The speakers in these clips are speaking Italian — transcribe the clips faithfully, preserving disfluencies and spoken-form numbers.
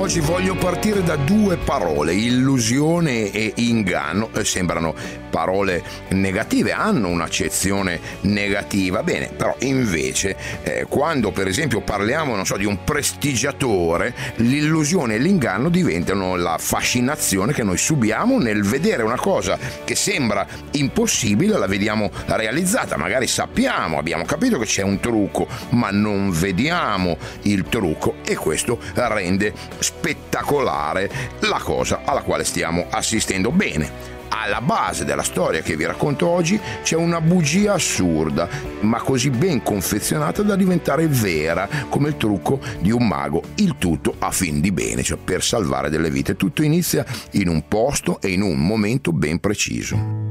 oggi voglio partire da due parole, illusione e inganno. Sembrano parole negative, hanno un'accezione negativa, bene, però invece eh, quando per esempio parliamo, non so, di un prestigiatore, l'illusione e l'inganno diventano la fascinazione che noi subiamo nel vedere una cosa che sembra impossibile, la vediamo realizzata, magari sappiamo, abbiamo capito che c'è un trucco, ma non vediamo il trucco, e questo rende spettacolare la cosa alla quale stiamo assistendo. Bene, alla base della storia che vi racconto oggi c'è una bugia assurda, ma così ben confezionata da diventare vera, come il trucco di un mago, il tutto a fin di bene, cioè per salvare delle vite. Tutto inizia in un posto e in un momento ben preciso.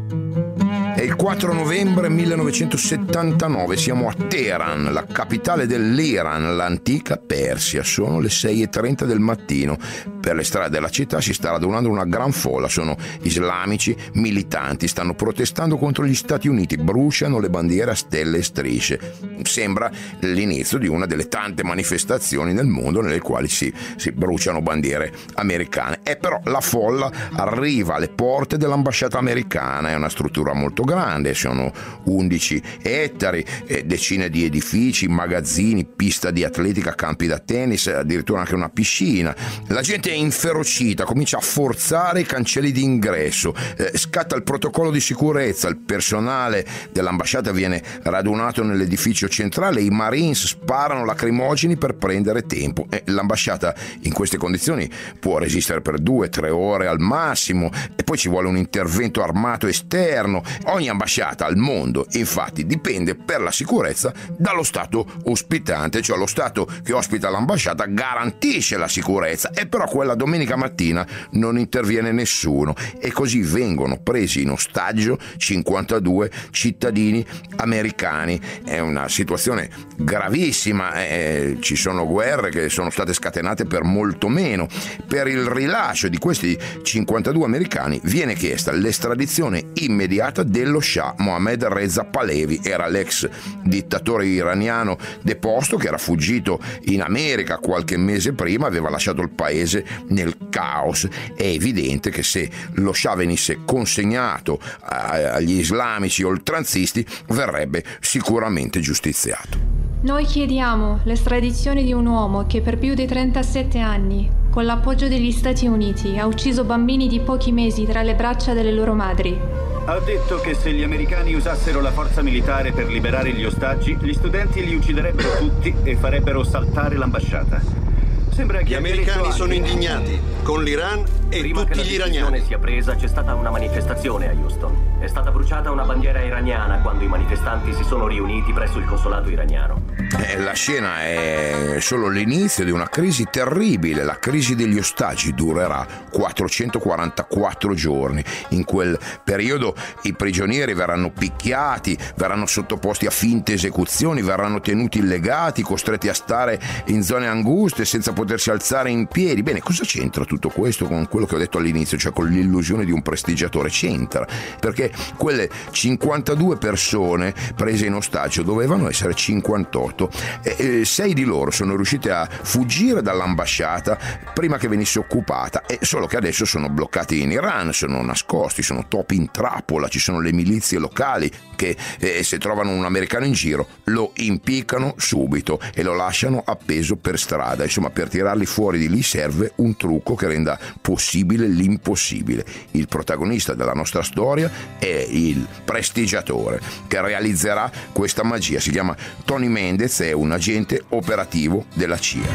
È il quattro novembre millenovecentosettantanove, siamo a Teheran, la capitale dell'Iran, l'antica Persia. Sono le sei e trenta del mattino. Per le strade della città si sta radunando una gran folla, sono islamici militanti, stanno protestando contro gli Stati Uniti, bruciano le bandiere a stelle e strisce. Sembra l'inizio di una delle tante manifestazioni nel mondo nelle quali si, si bruciano bandiere americane. E però la folla arriva alle porte dell'ambasciata americana, è una struttura molto grande, sono undici ettari, decine di edifici, magazzini, pista di atletica, campi da tennis, addirittura anche una piscina. La gente è inferocita, comincia a forzare i cancelli d'ingresso, eh, scatta il protocollo di sicurezza, il personale dell'ambasciata viene radunato nell'edificio centrale, i Marines sparano lacrimogeni per prendere tempo. Eh, l'ambasciata in queste condizioni può resistere per due tre ore al massimo, e poi ci vuole un intervento armato esterno. Ogni ambasciata al mondo, infatti, dipende per la sicurezza dallo Stato ospitante, cioè lo Stato che ospita l'ambasciata garantisce la sicurezza, e però quella domenica mattina non interviene nessuno, e così vengono presi in ostaggio cinquantadue cittadini americani. È una situazione gravissima, eh, ci sono guerre che sono state scatenate per molto meno. Per il rilascio di questi cinquantadue americani viene chiesta l'estradizione immediata dello Shah Mohammad Reza Pahlavi. Era l'ex dittatore iraniano deposto che era fuggito in America qualche mese prima, aveva lasciato il paese nel caos. È evidente che se lo Shah venisse consegnato agli islamici oltranzisti verrebbe sicuramente giustiziato. Noi chiediamo l'estradizione di un uomo che per più di trentasette anni, con l'appoggio degli Stati Uniti, ha ucciso bambini di pochi mesi tra le braccia delle loro madri. Ha detto che se gli americani usassero la forza militare per liberare gli ostaggi, gli studenti li ucciderebbero tutti e farebbero saltare l'ambasciata. Sembra che gli americani sono indignati con l'Iran e prima tutti che la gli decisione iraniani. sia presa, c'è stata una manifestazione a Houston. È stata bruciata una bandiera iraniana quando i manifestanti si sono riuniti presso il consolato iraniano. Eh, la scena è solo l'inizio di una crisi terribile. La crisi degli ostaggi durerà quattrocentoquarantaquattro giorni. In quel periodo i prigionieri verranno picchiati, verranno sottoposti a finte esecuzioni, verranno tenuti legati, costretti a stare in zone anguste senza potersi alzare in piedi. Bene, cosa c'entra tutto questo con quello che ho detto all'inizio, cioè con l'illusione di un prestigiatore? C'entra, perché quelle cinquantadue persone prese in ostaggio dovevano essere cinquantotto, e, e sei di loro sono riuscite a fuggire dall'ambasciata prima che venisse occupata, e solo che adesso sono bloccati in Iran, sono nascosti, sono topi in trappola. Ci sono le milizie locali che eh, se trovano un americano in giro lo impiccano subito e lo lasciano appeso per strada. Insomma, per tirarli fuori di lì serve un trucco che renda possibile l'impossibile. Il protagonista della nostra storia è il prestigiatore che realizzerà questa magia. Si chiama Tony Mendez, è un agente operativo della C I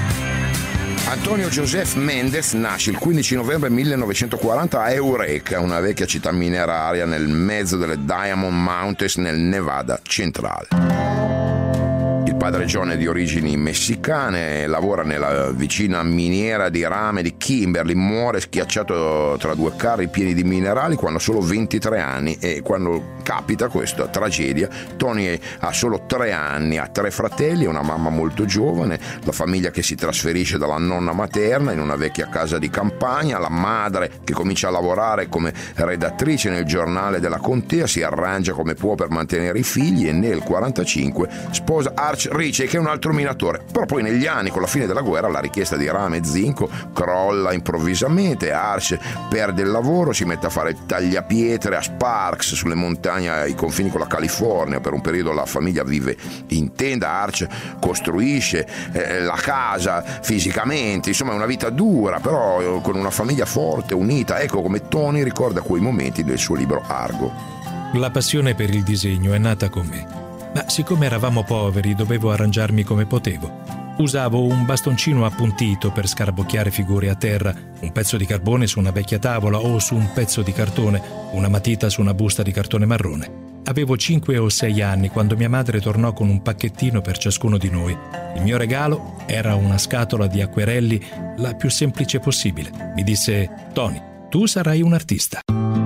A. Antonio Joseph Mendez nasce il quindici novembre millenovecentoquaranta a Eureka, una vecchia città mineraria nel mezzo delle Diamond Mountains nel Nevada centrale. Il padre John è di origini messicane, lavora nella vicina miniera di rame di Kimberly, muore schiacciato tra due carri pieni di minerali quando ha solo ventitré anni, e quando capita questa tragedia Tony ha solo tre anni, ha tre fratelli e una mamma molto giovane, la famiglia che si trasferisce dalla nonna materna in una vecchia casa di campagna, la madre che comincia a lavorare come redattrice nel giornale della contea, si arrangia come può per mantenere i figli e nel quarantacinque sposa Arch Ritchie, che è un altro minatore. Però poi negli anni, con la fine della guerra, la richiesta di rame e zinco crolla improvvisamente, Arch perde il lavoro, si mette a fare tagliapietre a Sparks sulle montagne ai confini con la California. Per un periodo la famiglia vive in tenda, Arch costruisce eh, la casa fisicamente, insomma è una vita dura, però con una famiglia forte, unita. Ecco come Tony ricorda quei momenti del suo libro Argo. La passione per il disegno è nata con me, ma siccome eravamo poveri dovevo arrangiarmi come potevo. Usavo un bastoncino appuntito per scarabocchiare figure a terra, un pezzo di carbone su una vecchia tavola o su un pezzo di cartone, una matita su una busta di cartone marrone. Avevo cinque o sei anni quando mia madre tornò con un pacchettino per ciascuno di noi. Il mio regalo era una scatola di acquerelli, la più semplice possibile. Mi disse: Tony, tu sarai un artista.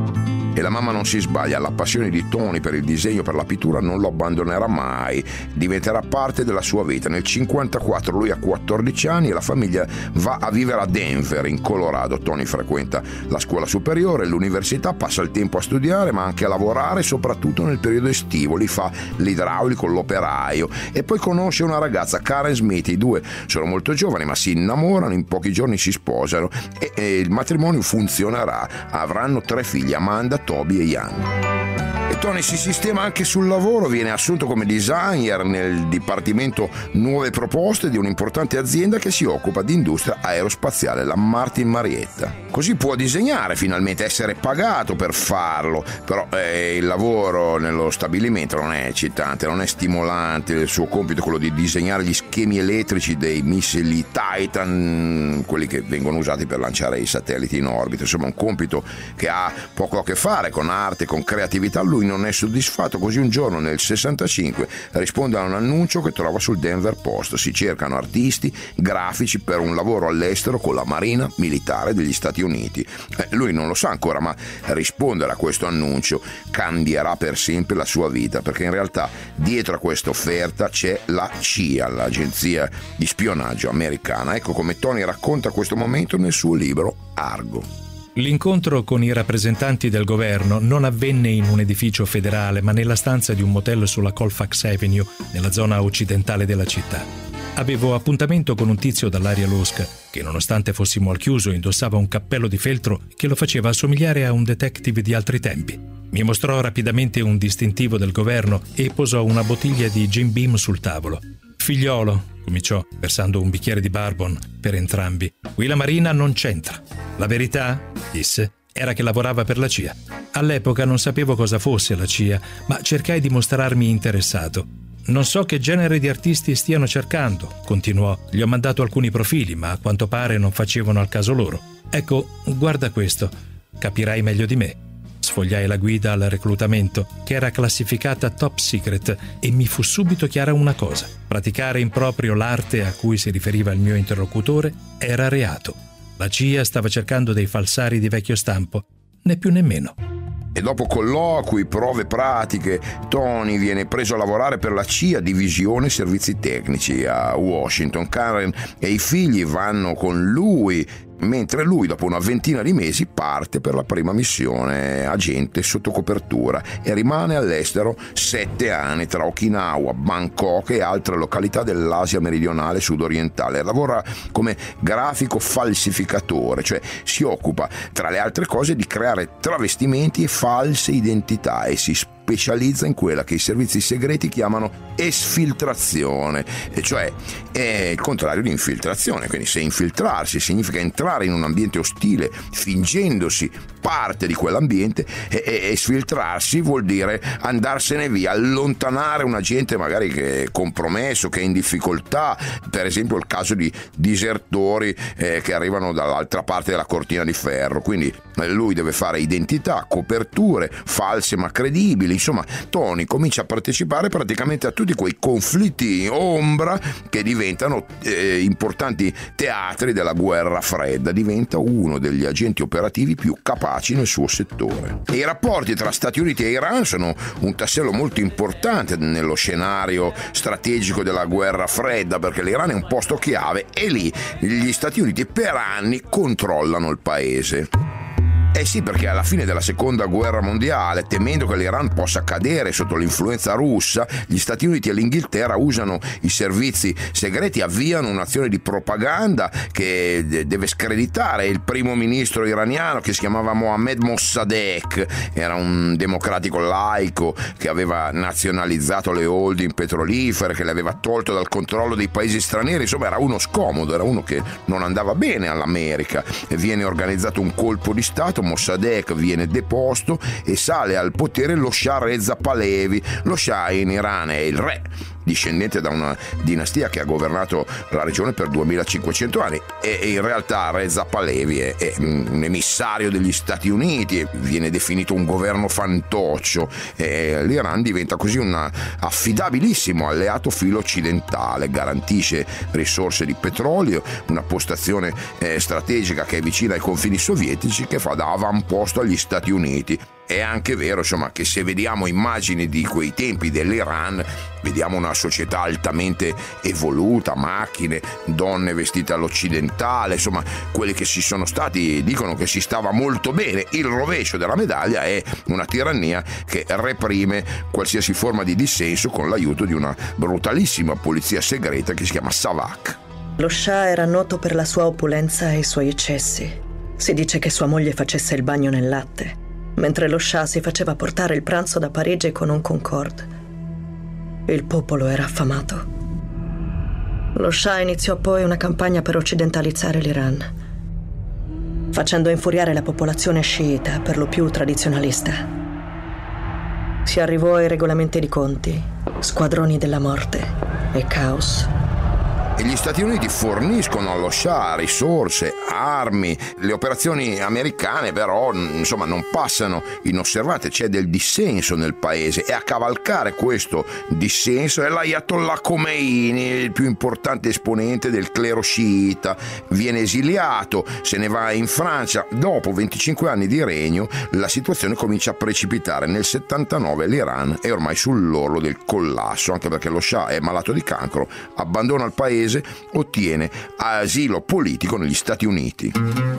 E la mamma non si sbaglia, la passione di Tony per il disegno, per la pittura non lo abbandonerà mai, diventerà parte della sua vita. Nel cinquantaquattro lui ha quattordici anni e la famiglia va a vivere a Denver, in Colorado. Tony frequenta la scuola superiore, l'università, passa il tempo a studiare ma anche a lavorare, soprattutto nel periodo estivo. Lì fa l'idraulico, l'operaio, e poi conosce una ragazza, Karen Smith. I due sono molto giovani ma si innamorano, in pochi giorni si sposano e, e il matrimonio funzionerà. Avranno tre figli, Amanda, Toby e Young. E Tony si sistema anche sul lavoro, viene assunto come designer nel dipartimento nuove proposte di un'importante azienda che si occupa di industria aerospaziale, la Martin Marietta. Così può disegnare finalmente, essere pagato per farlo, però eh, il lavoro nello stabilimento non è eccitante, non è stimolante. Il suo compito è quello di disegnare gli schemi elettrici dei missili Titan, quelli che vengono usati per lanciare i satelliti in orbita. Insomma, un compito che ha poco a che fare con arte, con creatività. Lui non è soddisfatto, così un giorno nel sessantacinque risponde a un annuncio che trova sul Denver Post. Si cercano artisti grafici per un lavoro all'estero con la Marina Militare degli Stati Uniti. Eh, lui non lo sa ancora, ma rispondere a questo annuncio cambierà per sempre la sua vita, perché in realtà dietro a questa offerta c'è la C I A, l'agenzia di spionaggio americana. Ecco come Tony racconta questo momento nel suo libro Argo. L'incontro con i rappresentanti del governo non avvenne in un edificio federale, ma nella stanza di un motel sulla Colfax Avenue, nella zona occidentale della città. Avevo appuntamento con un tizio dall'aria losca, che nonostante fossimo al chiuso indossava un cappello di feltro che lo faceva assomigliare a un detective di altri tempi. Mi mostrò rapidamente un distintivo del governo e posò una bottiglia di Jim Beam sul tavolo. Figliolo, cominciò, versando un bicchiere di bourbon per entrambi. Qui la Marina non c'entra. La verità, disse, era che lavorava per la C I A. All'epoca non sapevo cosa fosse la C I A, ma cercai di mostrarmi interessato. Non so che genere di artisti stiano cercando, continuò. Gli ho mandato alcuni profili, ma a quanto pare non facevano al caso loro. Ecco, guarda questo. Capirai meglio di me. Sfogliai la guida al reclutamento, che era classificata top secret, e mi fu subito chiara una cosa. Praticare in proprio l'arte a cui si riferiva il mio interlocutore era reato. La C I A stava cercando dei falsari di vecchio stampo, né più né meno. E dopo colloqui, prove pratiche, Tony viene preso a lavorare per la C I A, divisione servizi tecnici, a Washington. Karen e i figli vanno con lui, mentre lui dopo una ventina di mesi parte per la prima missione agente sotto copertura e rimane all'estero sette anni tra Okinawa, Bangkok e altre località dell'Asia meridionale sudorientale. Lavora come grafico falsificatore, cioè si occupa tra le altre cose di creare travestimenti e false identità, e si specializza in quella che i servizi segreti chiamano esfiltrazione, e cioè è il contrario di infiltrazione. Quindi se infiltrarsi significa entrare in un ambiente ostile fingendosi parte di quell'ambiente, e, e esfiltrarsi vuol dire andarsene via, allontanare un agente magari che è compromesso, che è in difficoltà. Per esempio il caso di disertori eh, che arrivano dall'altra parte della cortina di ferro. Quindi eh, lui deve fare identità, coperture false ma credibili. Insomma, Tony comincia a partecipare praticamente a tutti quei conflitti ombra che diventano eh, importanti teatri della guerra fredda. Diventa uno degli agenti operativi più capaci nel suo settore. E i rapporti tra Stati Uniti e Iran sono un tassello molto importante nello scenario strategico della guerra fredda, perché l'Iran è un posto chiave e lì gli Stati Uniti per anni controllano il paese. Eh sì, perché alla fine della seconda guerra mondiale, temendo che l'Iran possa cadere sotto l'influenza russa, gli Stati Uniti e l'Inghilterra usano i servizi segreti, avviano un'azione di propaganda che deve screditare il primo ministro iraniano, che si chiamava Mohammad Mossadegh. Era un democratico laico che aveva nazionalizzato le holding petrolifere, che le aveva tolto dal controllo dei paesi stranieri. Insomma, era uno scomodo, era uno che non andava bene all'America. E viene organizzato un colpo di stato, Mossadegh viene deposto e sale al potere lo Shah Reza Pahlavi. Lo Shah in Iran è il re, discendente da una dinastia che ha governato la regione per duemilacinquecento anni, e in realtà Reza Pahlavi è, è un emissario degli Stati Uniti, viene definito un governo fantoccio, e l'Iran diventa così un affidabilissimo alleato filo occidentale, garantisce risorse di petrolio, una postazione eh, strategica che è vicina ai confini sovietici, che fa da avamposto agli Stati Uniti. È anche vero, insomma, che se vediamo immagini di quei tempi dell'Iran, vediamo una società altamente evoluta, macchine, donne vestite all'occidentale, insomma, quelli che ci sono stati dicono che si stava molto bene. Il rovescio della medaglia è una tirannia che reprime qualsiasi forma di dissenso con l'aiuto di una brutalissima polizia segreta che si chiama Savak. Lo Shah era noto per la sua opulenza e i suoi eccessi. Si dice che sua moglie facesse il bagno nel latte, mentre lo Shah si faceva portare il pranzo da Parigi con un Concorde. Il popolo era affamato. Lo Shah iniziò poi una campagna per occidentalizzare l'Iran, facendo infuriare la popolazione sciita, per lo più tradizionalista. Si arrivò ai regolamenti di conti, squadroni della morte e caos. E gli Stati Uniti forniscono allo Shah risorse, armi. Le operazioni americane però, insomma, non passano inosservate, c'è del dissenso nel paese, e a cavalcare questo dissenso è l'Ayatollah Khomeini, il più importante esponente del clero sciita. Viene esiliato, se ne va in Francia. Dopo venticinque anni di regno la situazione comincia a precipitare. Nel settantanove l'Iran è ormai sull'orlo del collasso, anche perché lo Shah è malato di cancro, abbandona il paese, ottiene asilo politico negli Stati Uniti.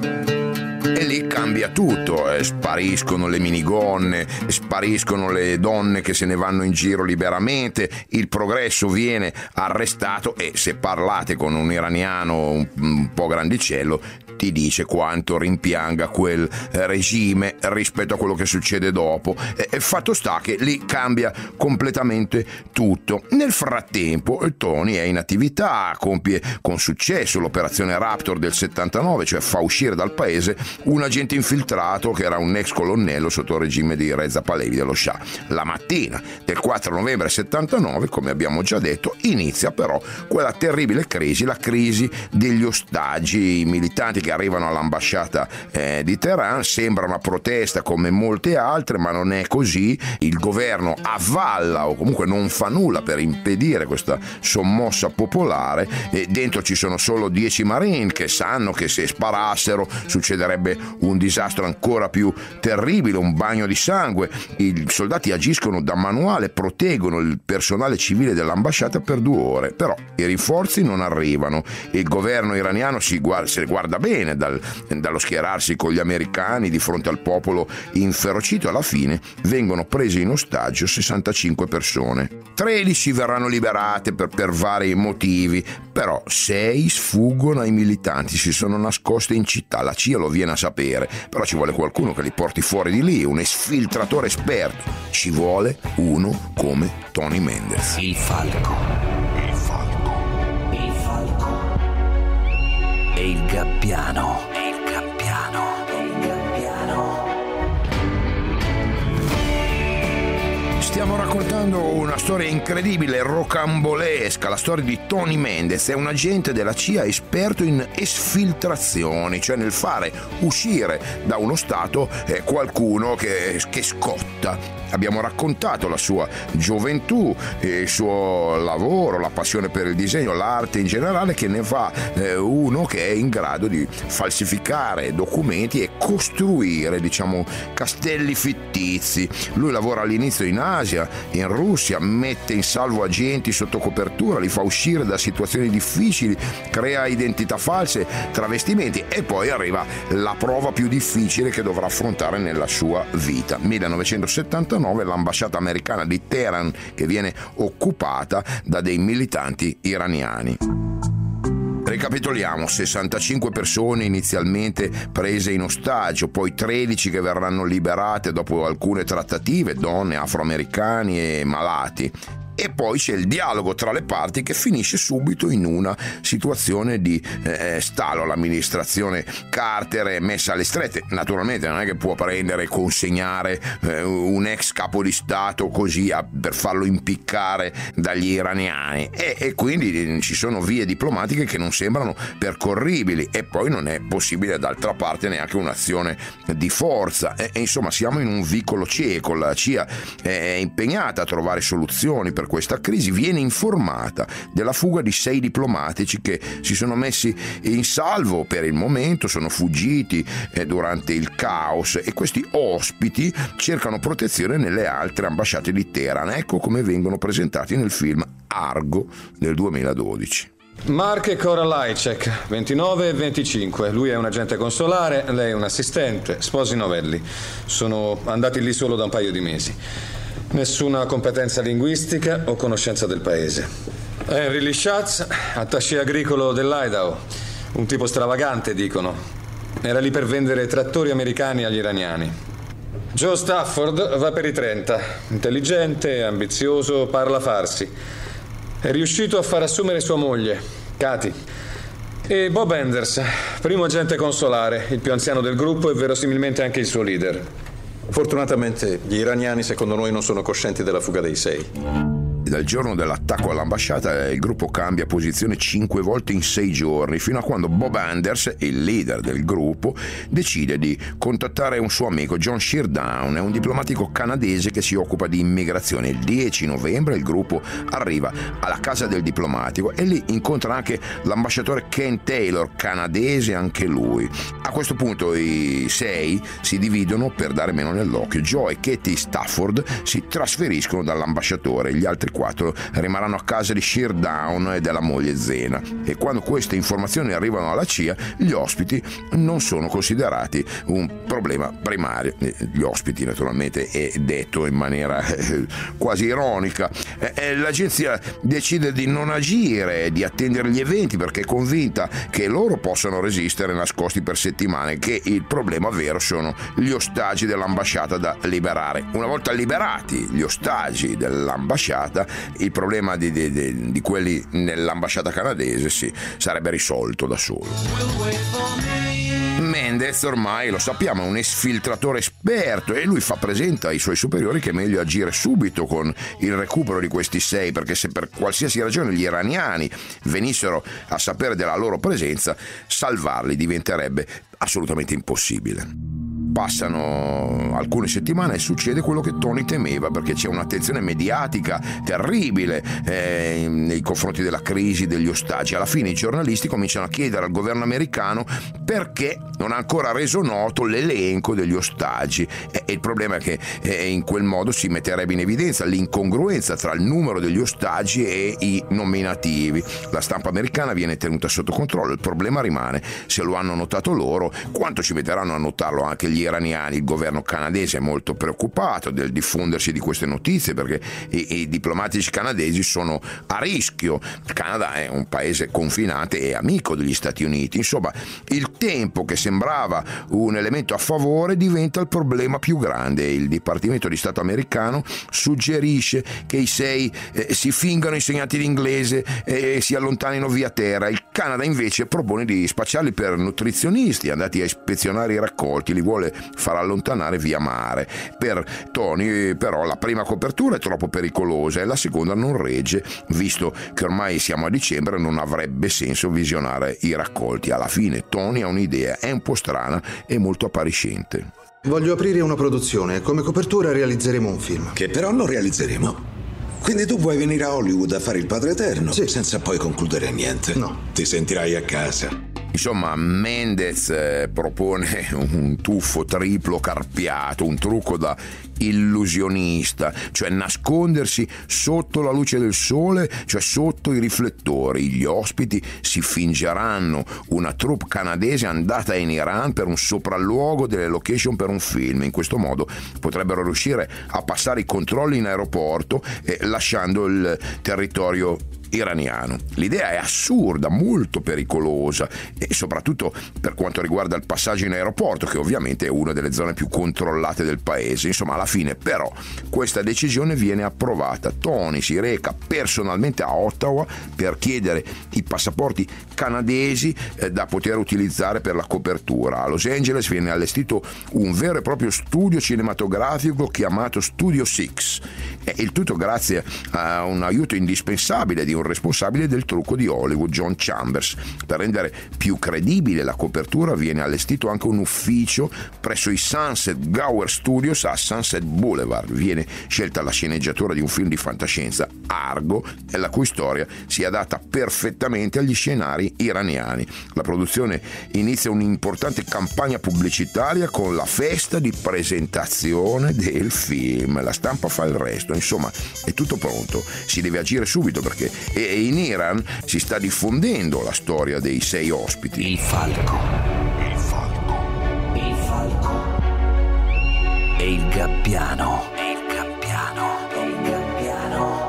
E lì cambia tutto, eh, spariscono le minigonne, spariscono le donne che se ne vanno in giro liberamente, il progresso viene arrestato, e se parlate con un iraniano un, un po' grandicello ti dice quanto rimpianga quel regime rispetto a quello che succede dopo. E fatto sta che lì cambia completamente tutto. Nel frattempo Tony è in attività, compie con successo l'operazione Raptor del settantanove, cioè fa uscire dal paese un agente infiltrato che era un ex colonnello sotto il regime di Reza Pahlavi dello Shah. La mattina del quattro novembre settantanove, come abbiamo già detto, inizia però quella terribile crisi, la crisi degli ostaggi. I militanti che arrivano all'ambasciata eh, di Teheran, sembra una protesta come molte altre, ma non è così. Il governo avvalla o comunque non fa nulla per impedire questa sommossa popolare, e dentro ci sono solo dieci marine che sanno che se sparassero succederebbe un disastro ancora più terribile, un bagno di sangue. I soldati agiscono da manuale, proteggono il personale civile dell'ambasciata per due ore, però i rinforzi non arrivano. Il governo iraniano si guarda, se guarda bene dal, dallo schierarsi con gli americani di fronte al popolo inferocito. Alla fine vengono prese in ostaggio sessantacinque persone. tredici verranno liberate per, per vari motivi, però sei sfuggono ai militanti, si sono nascoste in città. La C I A lo viene a sapere, però ci vuole qualcuno che li porti fuori di lì, un esfiltratore esperto. Ci vuole uno come Tony Mendez. Il falco. Il falco. Il falco. E il gabbiano. E il gabbiano. E il gabbiano. Stiamo raccontando una storia incredibile, rocambolesca, la storia di Tony Mendez. È un agente della C I A esperto in esfiltrazioni, cioè nel fare uscire da uno stato eh, qualcuno che, che scotta. Abbiamo raccontato la sua gioventù, il suo lavoro, la passione per il disegno, l'arte in generale, che ne fa eh, uno che è in grado di falsificare documenti e costruire, diciamo, castelli fittizi. Lui lavora all'inizio in Asia, in Russia, mette in salvo agenti sotto copertura, li fa uscire da situazioni difficili, crea identità false, travestimenti, e poi arriva la prova più difficile che dovrà affrontare nella sua vita. millenovecentosettantanove, l'ambasciata americana di Teheran che viene occupata da dei militanti iraniani. Ricapitoliamo: sessantacinque persone inizialmente prese in ostaggio, poi tredici che verranno liberate dopo alcune trattative, donne, afroamericani e malati. E poi c'è il dialogo tra le parti che finisce subito in una situazione di eh, stallo. L'amministrazione Carter è messa alle strette. Naturalmente non è che può prendere e consegnare eh, un ex capo di Stato così a, per farlo impiccare dagli iraniani, e, e quindi ci sono vie diplomatiche che non sembrano percorribili, e poi non è possibile d'altra parte neanche un'azione di forza. E, e insomma siamo in un vicolo cieco. La C I A è impegnata a trovare soluzioni per questa crisi, viene informata della fuga di sei diplomatici che si sono messi in salvo per il momento, sono fuggiti eh, durante il caos, e questi ospiti cercano protezione nelle altre ambasciate di Teheran. Ecco come vengono presentati nel film Argo del duemiladodici. Mark e Cora Lajcek, ventinove e venticinque. Lui è un agente consolare, lei è un assistente, sposi novelli. Sono andati lì solo da un paio di mesi. Nessuna competenza linguistica o conoscenza del paese. Henry Lishatz, attaché agricolo dell'Idaho. Un tipo stravagante, dicono. Era lì per vendere trattori americani agli iraniani. Joe Stafford va per i trenta. Intelligente, ambizioso, parla farsi. È riuscito a far assumere sua moglie, Katie. E Bob Anders, primo agente consolare, il più anziano del gruppo e verosimilmente anche il suo leader. Fortunatamente gli iraniani secondo noi non sono coscienti della fuga dei sei. Dal giorno dell'attacco all'ambasciata il gruppo cambia posizione cinque volte in sei giorni, fino a quando Bob Anders, il leader del gruppo, decide di contattare un suo amico, John Sheardown, un diplomatico canadese che si occupa di immigrazione. Il dieci novembre il gruppo arriva alla casa del diplomatico e lì incontra anche l'ambasciatore Ken Taylor, canadese anche lui. A questo punto i sei si dividono per dare meno nell'occhio. Joe e Katie Stafford si trasferiscono dall'ambasciatore, gli altri quattro rimarranno a casa di Sheardown e della moglie Zena, e quando queste informazioni arrivano alla C I A gli ospiti non sono considerati un problema primario. Gli ospiti naturalmente è detto in maniera eh, quasi ironica. Eh, l'agenzia decide di non agire, di attendere gli eventi perché è convinta che loro possano resistere nascosti per settimane, che il problema vero sono gli ostaggi dell'ambasciata da liberare. Una volta liberati gli ostaggi dell'ambasciata, il problema di, di, di quelli nell'ambasciata canadese si sarebbe risolto da solo. Mendez ormai lo sappiamo è un esfiltratore esperto e lui fa presente ai suoi superiori che è meglio agire subito con il recupero di questi sei, perché se per qualsiasi ragione gli iraniani venissero a sapere della loro presenza, salvarli diventerebbe assolutamente impossibile. Passano alcune settimane e succede quello che Tony temeva, perché c'è un'attenzione mediatica terribile eh, nei confronti della crisi degli ostaggi. Alla fine i giornalisti cominciano a chiedere al governo americano perché non ha ancora reso noto l'elenco degli ostaggi, e, e il problema è che eh, in quel modo si metterebbe in evidenza l'incongruenza tra il numero degli ostaggi e i nominativi. La stampa americana viene tenuta sotto controllo. Il problema rimane: se lo hanno notato loro, quanto ci metteranno a notarlo anche gli iraniani? Il governo canadese è molto preoccupato del diffondersi di queste notizie perché i, i diplomatici canadesi sono a rischio. Il Canada è un paese confinante e amico degli Stati Uniti. Insomma, il tempo che sembrava un elemento a favore diventa il problema più grande. Il Dipartimento di Stato americano suggerisce che i sei eh, si fingano insegnanti di inglese e si allontanino via terra. Il Canada invece propone di spacciarli per nutrizionisti andati a ispezionare i raccolti, li vuole far allontanare via mare. Per Tony però la prima copertura è troppo pericolosa e la seconda non regge, visto che ormai siamo a dicembre e non avrebbe senso visionare i raccolti. Alla fine Tony ha un'idea, è un po' strana e molto appariscente. Voglio aprire una produzione, come copertura realizzeremo un film. Che però non realizzeremo. Quindi tu vuoi venire a Hollywood a fare il Padre Eterno? Sì. Senza poi concludere niente? No. Ti sentirai a casa. Insomma, Mendez eh, propone un tuffo triplo carpiato, un trucco da illusionista, cioè nascondersi sotto la luce del sole, cioè sotto i riflettori. Gli ospiti si fingeranno una troupe canadese andata in Iran per un sopralluogo delle location per un film. In questo modo potrebbero riuscire a passare i controlli in aeroporto eh, lasciando il territorio iraniano. L'idea è assurda, molto pericolosa e soprattutto per quanto riguarda il passaggio in aeroporto, che ovviamente è una delle zone più controllate del paese. Insomma, alla fine però questa decisione viene approvata. Tony si reca personalmente a Ottawa per chiedere i passaporti canadesi eh, da poter utilizzare per la copertura. A Los Angeles viene allestito un vero e proprio studio cinematografico chiamato Studio Six, e il tutto grazie a un aiuto indispensabile di un responsabile del trucco di Hollywood, John Chambers. Per rendere più credibile la copertura viene allestito anche un ufficio presso i Sunset Gower Studios a Sunset Boulevard. Viene scelta la sceneggiatura di un film di fantascienza, Argo, la cui storia si adatta perfettamente agli scenari iraniani. La produzione inizia un'importante campagna pubblicitaria con la festa di presentazione del film. La stampa fa il resto. Insomma, è tutto pronto. Si deve agire subito perché e in Iran si sta diffondendo la storia dei sei ospiti. Il falco. Il falco. Il falco. E il gabbiano. E il gabbiano. E il gabbiano.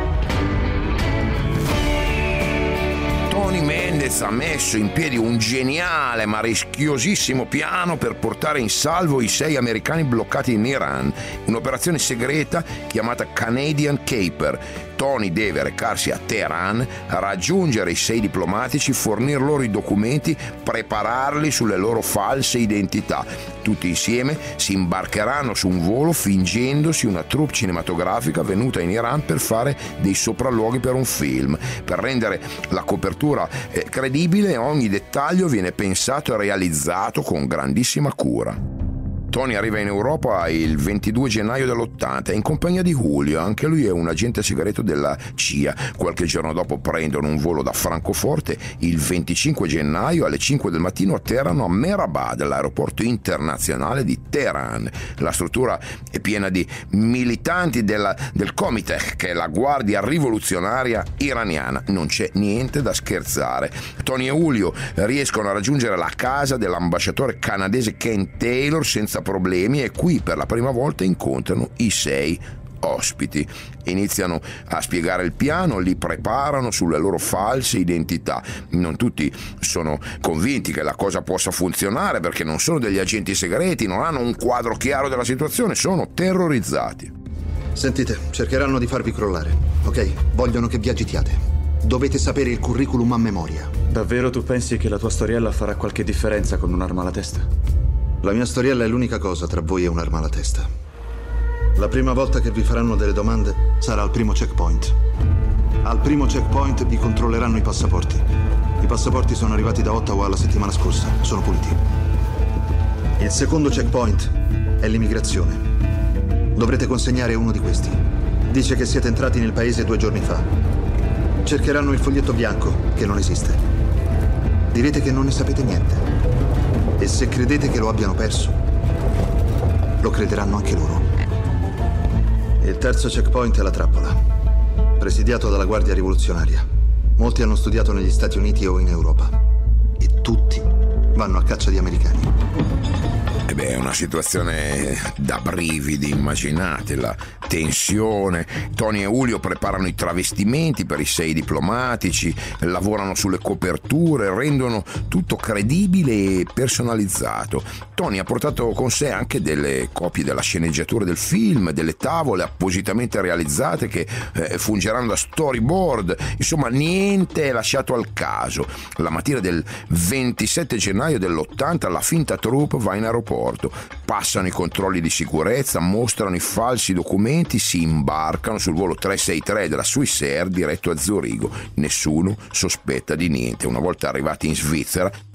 Tony Mendez ha messo in piedi un geniale ma rischiosissimo piano per portare in salvo i sei americani bloccati in Iran, un'operazione segreta chiamata Canadian Caper. Tony deve recarsi a Teheran, raggiungere i sei diplomatici, fornir loro i documenti, prepararli sulle loro false identità. Tutti insieme si imbarcheranno su un volo fingendosi una troupe cinematografica venuta in Iran per fare dei sopralluoghi per un film. Per rendere la copertura eh, credibile, ogni dettaglio viene pensato e realizzato con grandissima cura. Tony arriva in Europa il ventidue gennaio dell'ottanta in compagnia di Julio, anche lui è un agente segreto della C I A. Qualche giorno dopo prendono un volo da Francoforte. Il venticinque gennaio alle cinque del mattino atterrano a Mehrabad, l'aeroporto internazionale di Teheran. La struttura è piena di militanti della, del Komiteh, che è la guardia rivoluzionaria iraniana. Non c'è niente da scherzare. Tony e Julio riescono a raggiungere la casa dell'ambasciatore canadese Ken Taylor senza problemi e qui per la prima volta incontrano i sei ospiti. Iniziano a spiegare il piano, li preparano sulle loro false identità. Non tutti sono convinti che la cosa possa funzionare perché non sono degli agenti segreti, non hanno un quadro chiaro della situazione, sono terrorizzati. Sentite, cercheranno di farvi crollare, ok? Vogliono che vi agitiate. Dovete sapere il curriculum a memoria. Davvero tu pensi che la tua storiella farà qualche differenza con un'arma alla testa? La mia storiella è l'unica cosa tra voi e un'arma alla testa. La prima volta che vi faranno delle domande sarà al primo checkpoint. Al primo checkpoint vi controlleranno i passaporti. I passaporti sono arrivati da Ottawa la settimana scorsa, sono puliti. Il secondo checkpoint è l'immigrazione. Dovrete consegnare uno di questi. Dice che siete entrati nel paese due giorni fa. Cercheranno il foglietto bianco, che non esiste. Direte che non ne sapete niente. E se credete che lo abbiano perso, lo crederanno anche loro. Il terzo checkpoint è la trappola, presidiato dalla Guardia Rivoluzionaria. Molti hanno studiato negli Stati Uniti o in Europa. E tutti vanno a caccia di americani. E beh, è una situazione da brividi, immaginate la tensione. Tony e Julio preparano i travestimenti per i sei diplomatici, lavorano sulle coperture, rendono tutto credibile e personalizzato. Tony ha portato con sé anche delle copie della sceneggiatura del film, delle tavole appositamente realizzate che eh, fungeranno da storyboard. Insomma, niente è lasciato al caso. La mattina del ventisette gennaio dell'ottanta la finta troupe va in aeroporto. Passano i controlli di sicurezza, mostrano i falsi documenti, si imbarcano sul volo tre sei tre della Swissair diretto a Zurigo. Nessuno sospetta di niente. Una volta arrivati in Svizzera,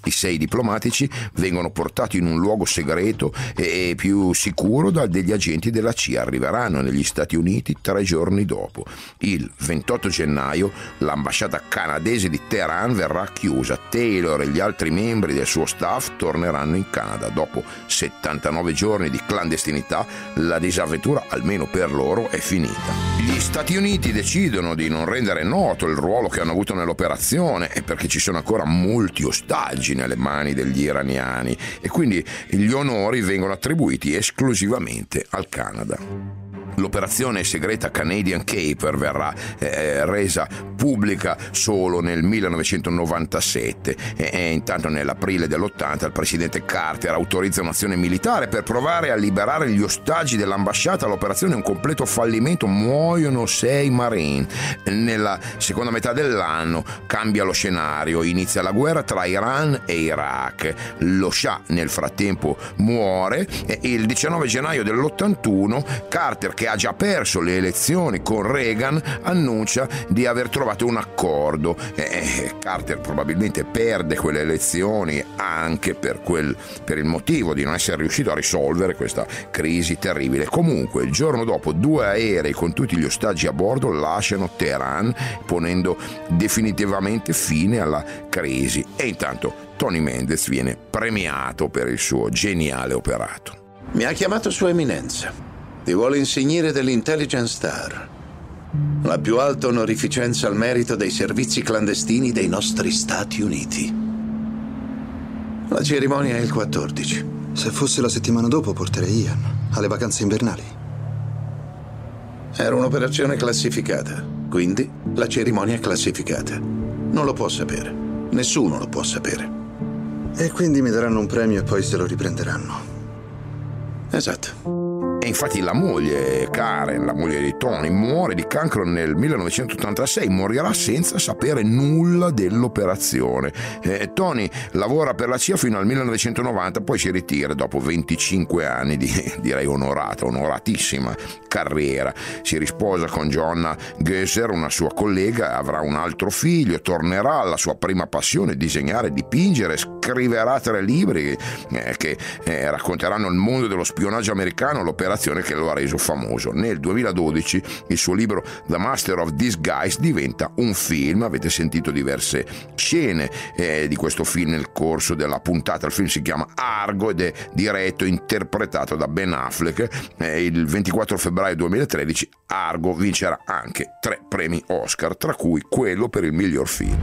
I sei diplomatici vengono portati in un luogo segreto e più sicuro da degli agenti della C I A. Arriveranno negli Stati Uniti tre giorni dopo. Il ventotto gennaio l'ambasciata canadese di Teheran verrà chiusa. Taylor e gli altri membri del suo staff torneranno in Canada. Dopo settantanove giorni di clandestinità, la disavventura, almeno per loro, è finita. Gli Stati Uniti decidono di non rendere noto il ruolo che hanno avuto nell'operazione, perché ci sono ancora molti ostaggi nelle mani degli iraniani, e quindi gli onori vengono attribuiti esclusivamente al Canada. L'operazione segreta Canadian Caper verrà eh, resa pubblica solo nel millenovecentonovantasette e, e intanto nell'aprile dell'ottanta il presidente Carter autorizza un'azione militare per provare a liberare gli ostaggi dell'ambasciata. L'operazione è un completo fallimento, muoiono sei Marine. Nella seconda metà dell'anno cambia lo scenario, inizia la guerra tra Iran e Iraq. Lo Shah nel frattempo muore e il diciannove gennaio dell'ottantuno Carter, che ha già perso le elezioni con Reagan, annuncia di aver trovato un accordo. E Carter probabilmente perde quelle elezioni anche per, quel, per il motivo di non essere riuscito a risolvere questa crisi terribile. Comunque il giorno dopo due aerei con tutti gli ostaggi a bordo lasciano Teheran, ponendo definitivamente fine alla crisi. E intanto Tony Mendez viene premiato per il suo geniale operato. Mi ha chiamato Sua Eminenza. Ti vuole insignire dell'Intelligence Star, la più alta onorificenza al merito dei servizi clandestini dei nostri Stati Uniti. La cerimonia è il quattordici. Se fosse la settimana dopo porterei Ian alle vacanze invernali. Era un'operazione classificata, quindi la cerimonia è classificata. Non lo può sapere. Nessuno lo può sapere. E quindi mi daranno un premio e poi se lo riprenderanno. Esatto. E infatti la moglie Karen, la moglie di Tony, muore di cancro nel millenovecentottantasei, morirà senza sapere nulla dell'operazione. Eh, Tony lavora per la C I A fino al millenovecentonovanta, poi si ritira dopo venticinque anni di, direi, onorata, onoratissima carriera. Si risposa con Joanna Gösser, una sua collega, avrà un altro figlio, tornerà alla sua prima passione, disegnare, dipingere, scriverà tre libri eh, che eh, racconteranno il mondo dello spionaggio americano, l'operazione che lo ha reso famoso. Nel duemiladodici il suo libro The Master of Disguise diventa un film. Avete sentito diverse scene eh, di questo film nel corso della puntata. Il film si chiama Argo ed è diretto e interpretato da Ben Affleck. Eh, il ventiquattro febbraio duemilatredici Argo vincerà anche tre premi Oscar, tra cui quello per il miglior film.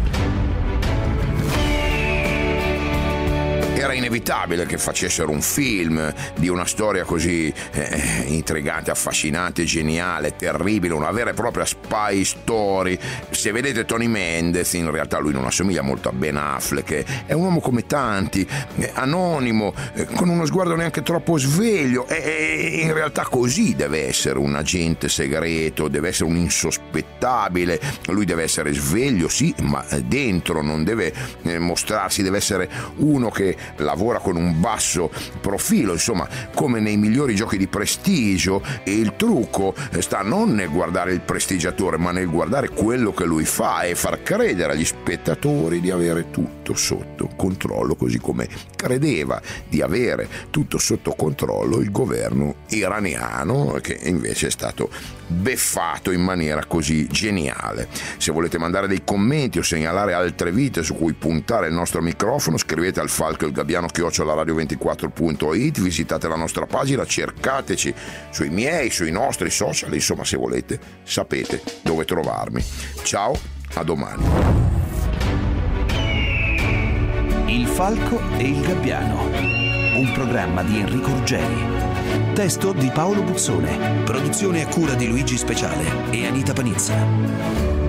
Era inevitabile che facessero un film di una storia così eh, intrigante, affascinante, geniale, terribile, una vera e propria spy story. Se vedete Tony Mendez, in realtà lui non assomiglia molto a Ben Affleck, è un uomo come tanti, eh, anonimo, eh, con uno sguardo neanche troppo sveglio, e eh, in realtà così deve essere un agente segreto, deve essere un insospettabile. Lui deve essere sveglio, sì, ma dentro non deve eh, mostrarsi, deve essere uno che lavora con un basso profilo, insomma, come nei migliori giochi di prestigio. E il trucco sta non nel guardare il prestigiatore, ma nel guardare quello che lui fa e far credere agli spettatori di avere tutto sotto controllo, così come credeva di avere tutto sotto controllo il governo iraniano, che invece è stato beffato in maniera così geniale. Se volete mandare dei commenti o segnalare altre vite su cui puntare il nostro microfono, scrivete al falco il gabbiano chiocciola radio ventiquattro punto it, visitate la nostra pagina, cercateci sui miei, sui nostri social, insomma, se volete sapete dove trovarmi. Ciao, a domani. Il falco e il gabbiano, un programma di Enrico Ruggeri. Testo di Paolo Buzzone. Produzione a cura di Luigi Speciale e Anita Panizza.